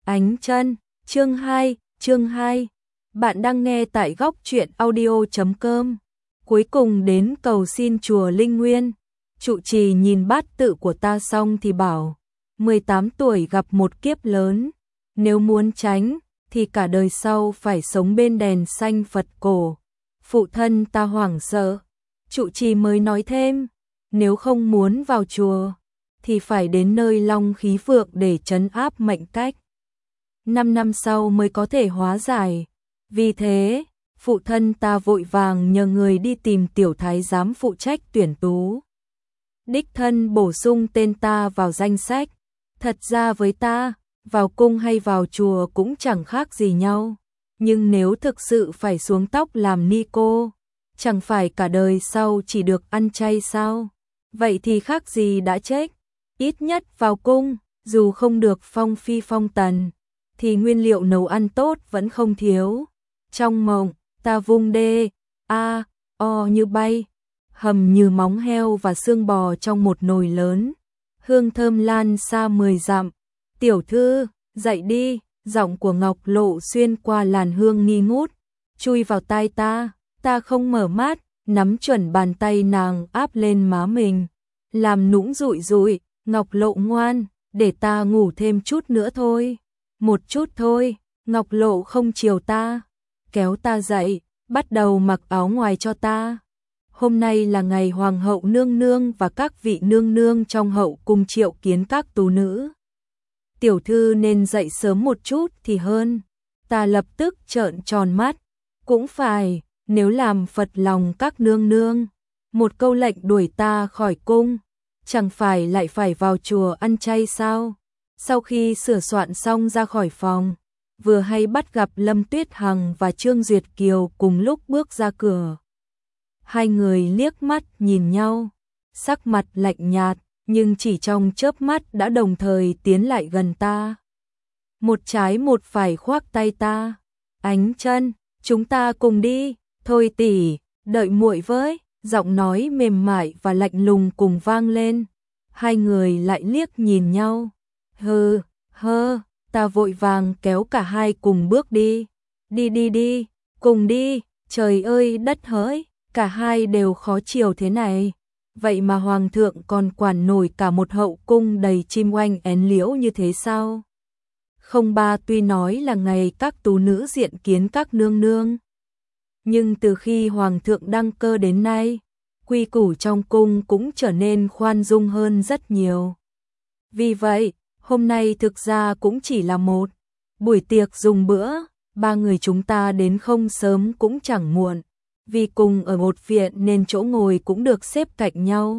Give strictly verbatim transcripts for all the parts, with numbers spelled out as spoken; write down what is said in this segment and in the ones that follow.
Ánh chân, chương hai, chương hai. Bạn đang nghe tại góc truyện audio chấm com. Cuối cùng đến cầu xin chùa Linh Nguyên. Trụ trì nhìn bát tự của ta xong thì bảo, mười tám tuổi gặp một kiếp lớn, nếu muốn tránh thì cả đời sau phải sống bên đèn xanh Phật cổ. Phụ thân ta hoảng sợ. Trụ trì mới nói thêm, nếu không muốn vào chùa thì phải đến nơi Long Khí Phượng để trấn áp mệnh cách. Năm năm sau mới có thể hóa giải. Vì thế, phụ thân ta vội vàng nhờ người đi tìm tiểu thái giám phụ trách tuyển tú. Đích thân bổ sung tên ta vào danh sách. Thật ra với ta, vào cung hay vào chùa cũng chẳng khác gì nhau. Nhưng nếu thực sự phải xuống tóc làm ni cô, chẳng phải cả đời sau chỉ được ăn chay sao? Vậy thì khác gì đã chết. Ít nhất vào cung, dù không được phong phi phong tần, thì nguyên liệu nấu ăn tốt vẫn không thiếu. Trong mộng, ta vung đê, a, o như bay, hầm như móng heo và xương bò trong một nồi lớn. Hương thơm lan xa mười dặm. Tiểu thư, dậy đi, giọng của Ngọc Lộ xuyên qua làn hương nghi ngút, chui vào tai ta. Ta không mở mắt, nắm chuẩn bàn tay nàng áp lên má mình, làm nũng rụi rụi. Ngọc Lộ ngoan, để ta ngủ thêm chút nữa thôi. Một chút thôi. Ngọc Lộ không chiều ta, kéo ta dậy, bắt đầu mặc áo ngoài cho ta. Hôm nay là ngày hoàng hậu nương nương và các vị nương nương trong hậu cung triệu kiến các tú nữ. Tiểu thư nên dậy sớm một chút thì hơn. Ta lập tức trợn tròn mắt. Cũng phải, nếu làm phật lòng các nương nương, một câu lệnh đuổi ta khỏi cung, chẳng phải lại phải vào chùa ăn chay sao? Sau khi sửa soạn xong ra khỏi phòng, vừa hay bắt gặp Lâm Tuyết Hằng và Trương Duyệt Kiều cùng lúc bước ra cửa. Hai người liếc mắt nhìn nhau, sắc mặt lạnh nhạt, nhưng chỉ trong chớp mắt đã đồng thời tiến lại gần ta. Một trái một phải khoác tay ta. Ánh chân, chúng ta cùng đi. Thôi tỷ, đợi muội với. Giọng nói mềm mại và lạnh lùng cùng vang lên. Hai người lại liếc nhìn nhau. Hừ, hơ, ta vội vàng kéo cả hai cùng bước đi. Đi đi đi, cùng đi, trời ơi đất hỡi, cả hai đều khó chiều thế này. Vậy mà hoàng thượng còn quản nổi cả một hậu cung đầy chim oanh én liễu như thế sao? Không ba tuy nói là ngày các tú nữ diện kiến các nương nương, nhưng từ khi hoàng thượng đăng cơ đến nay, quy củ trong cung cũng trở nên khoan dung hơn rất nhiều. Vì vậy, hôm nay thực ra cũng chỉ là một buổi tiệc dùng bữa, ba người chúng ta đến không sớm cũng chẳng muộn, vì cùng ở một viện nên chỗ ngồi cũng được xếp cạnh nhau.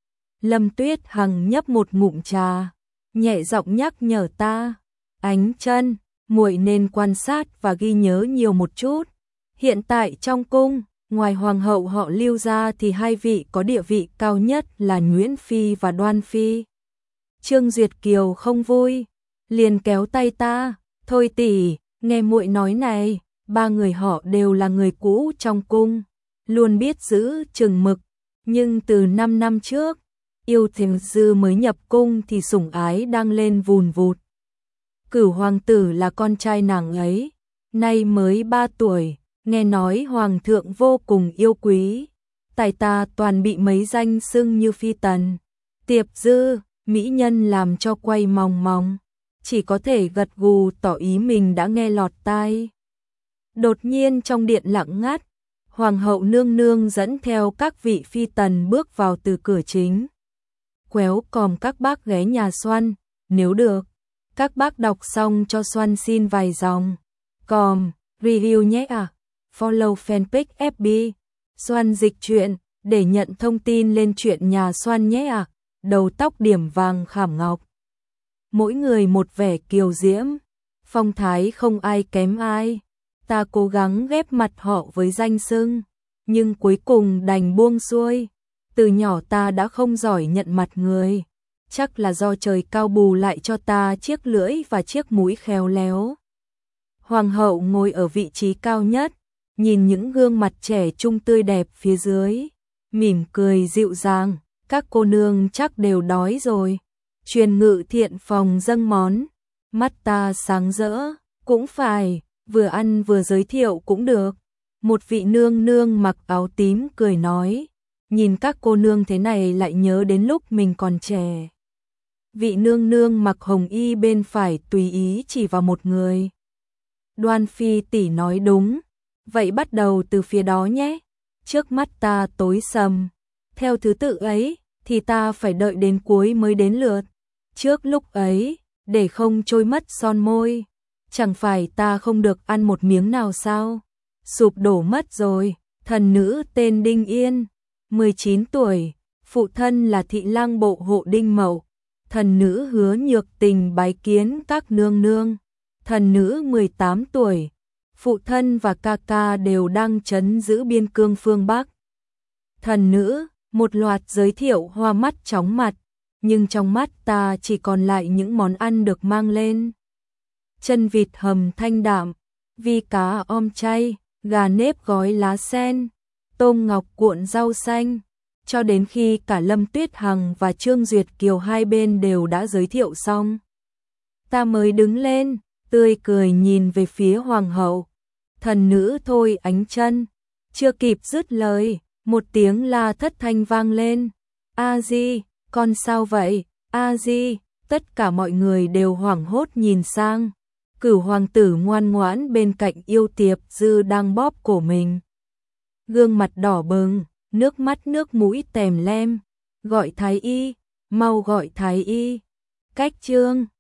Lâm Tuyết Hằng nhấp một ngụm trà, nhẹ giọng nhắc nhở ta, Ánh chân, muội nên quan sát và ghi nhớ nhiều một chút. Hiện tại trong cung, ngoài hoàng hậu họ Lưu ra thì hai vị có địa vị cao nhất là Nguyễn Phi và Đoan Phi. Trương Duyệt Kiều không vui, liền kéo tay ta, thôi tỷ, nghe muội nói này, ba người họ đều là người cũ trong cung, luôn biết giữ chừng mực, nhưng từ năm năm trước, Yêu Thiềm Dư mới nhập cung thì sủng ái đang lên vùn vụt. Cửu hoàng tử là con trai nàng ấy, nay mới ba tuổi, nghe nói hoàng thượng vô cùng yêu quý, tài ta toàn bị mấy danh xưng như phi tần, tiệp dư, mỹ nhân làm cho quay mòng mòng, chỉ có thể gật gù tỏ ý mình đã nghe lọt tai. Đột nhiên trong điện lặng ngắt, hoàng hậu nương nương dẫn theo các vị phi tần bước vào từ cửa chính. Quéo còm các bác ghé nhà Xoăn, nếu được, các bác đọc xong cho Xoăn xin vài dòng. Còm, review nhé à, follow fanpage ép bê, Xoăn dịch truyện, để nhận thông tin lên chuyện nhà Xoăn nhé à, đầu tóc điểm vàng khảm ngọc. Mỗi người một vẻ kiều diễm, phong thái không ai kém ai. Ta cố gắng ghép mặt họ với danh xưng, nhưng cuối cùng đành buông xuôi. Từ nhỏ ta đã không giỏi nhận mặt người, chắc là do trời cao bù lại cho ta chiếc lưỡi và chiếc mũi khéo léo. Hoàng hậu ngồi ở vị trí cao nhất, nhìn những gương mặt trẻ trung tươi đẹp phía dưới, mỉm cười dịu dàng, các cô nương chắc đều đói rồi. Truyền ngự thiện phòng dâng món. Mắt ta sáng rỡ, cũng phải, vừa ăn vừa giới thiệu cũng được. Một vị nương nương mặc áo tím cười nói, nhìn các cô nương thế này lại nhớ đến lúc mình còn trẻ. Vị nương nương mặc hồng y bên phải tùy ý chỉ vào một người. Đoan Phi tỷ nói đúng, vậy bắt đầu từ phía đó nhé. Trước mắt ta tối sầm, theo thứ tự ấy thì ta phải đợi đến cuối mới đến lượt. Trước lúc ấy, để không trôi mất son môi, chẳng phải ta không được ăn một miếng nào sao? Sụp đổ mất rồi. Thần nữ tên Đinh Yên, mười chín tuổi, phụ thân là thị lang bộ hộ Đinh Mậu. Thần nữ Hứa Nhược Tình bái kiến các nương nương. Thần nữ mười tám tuổi, phụ thân và ca ca đều đang trấn giữ biên cương phương Bắc. Thần nữ, một loạt giới thiệu hoa mắt chóng mặt, nhưng trong mắt ta chỉ còn lại những món ăn được mang lên. Chân vịt hầm thanh đạm, vi cá om chay, gà nếp gói lá sen, tôm ngọc cuộn rau xanh, cho đến khi cả Lâm Tuyết Hằng và Trương Duyệt Kiều hai bên đều đã giới thiệu xong. Ta mới đứng lên, tươi cười nhìn về phía hoàng hậu. Thần nữ Thôi Ánh Chân, chưa kịp dứt lời, một tiếng la thất thanh vang lên. A Di, con sao vậy? A Di, tất cả mọi người đều hoảng hốt nhìn sang. Cửu hoàng tử ngoan ngoãn bên cạnh Yêu Tiệp Dư đang bóp cổ mình. Gương mặt đỏ bừng, nước mắt nước mũi tèm lem. Gọi thái y, mau gọi thái y. Cách Trương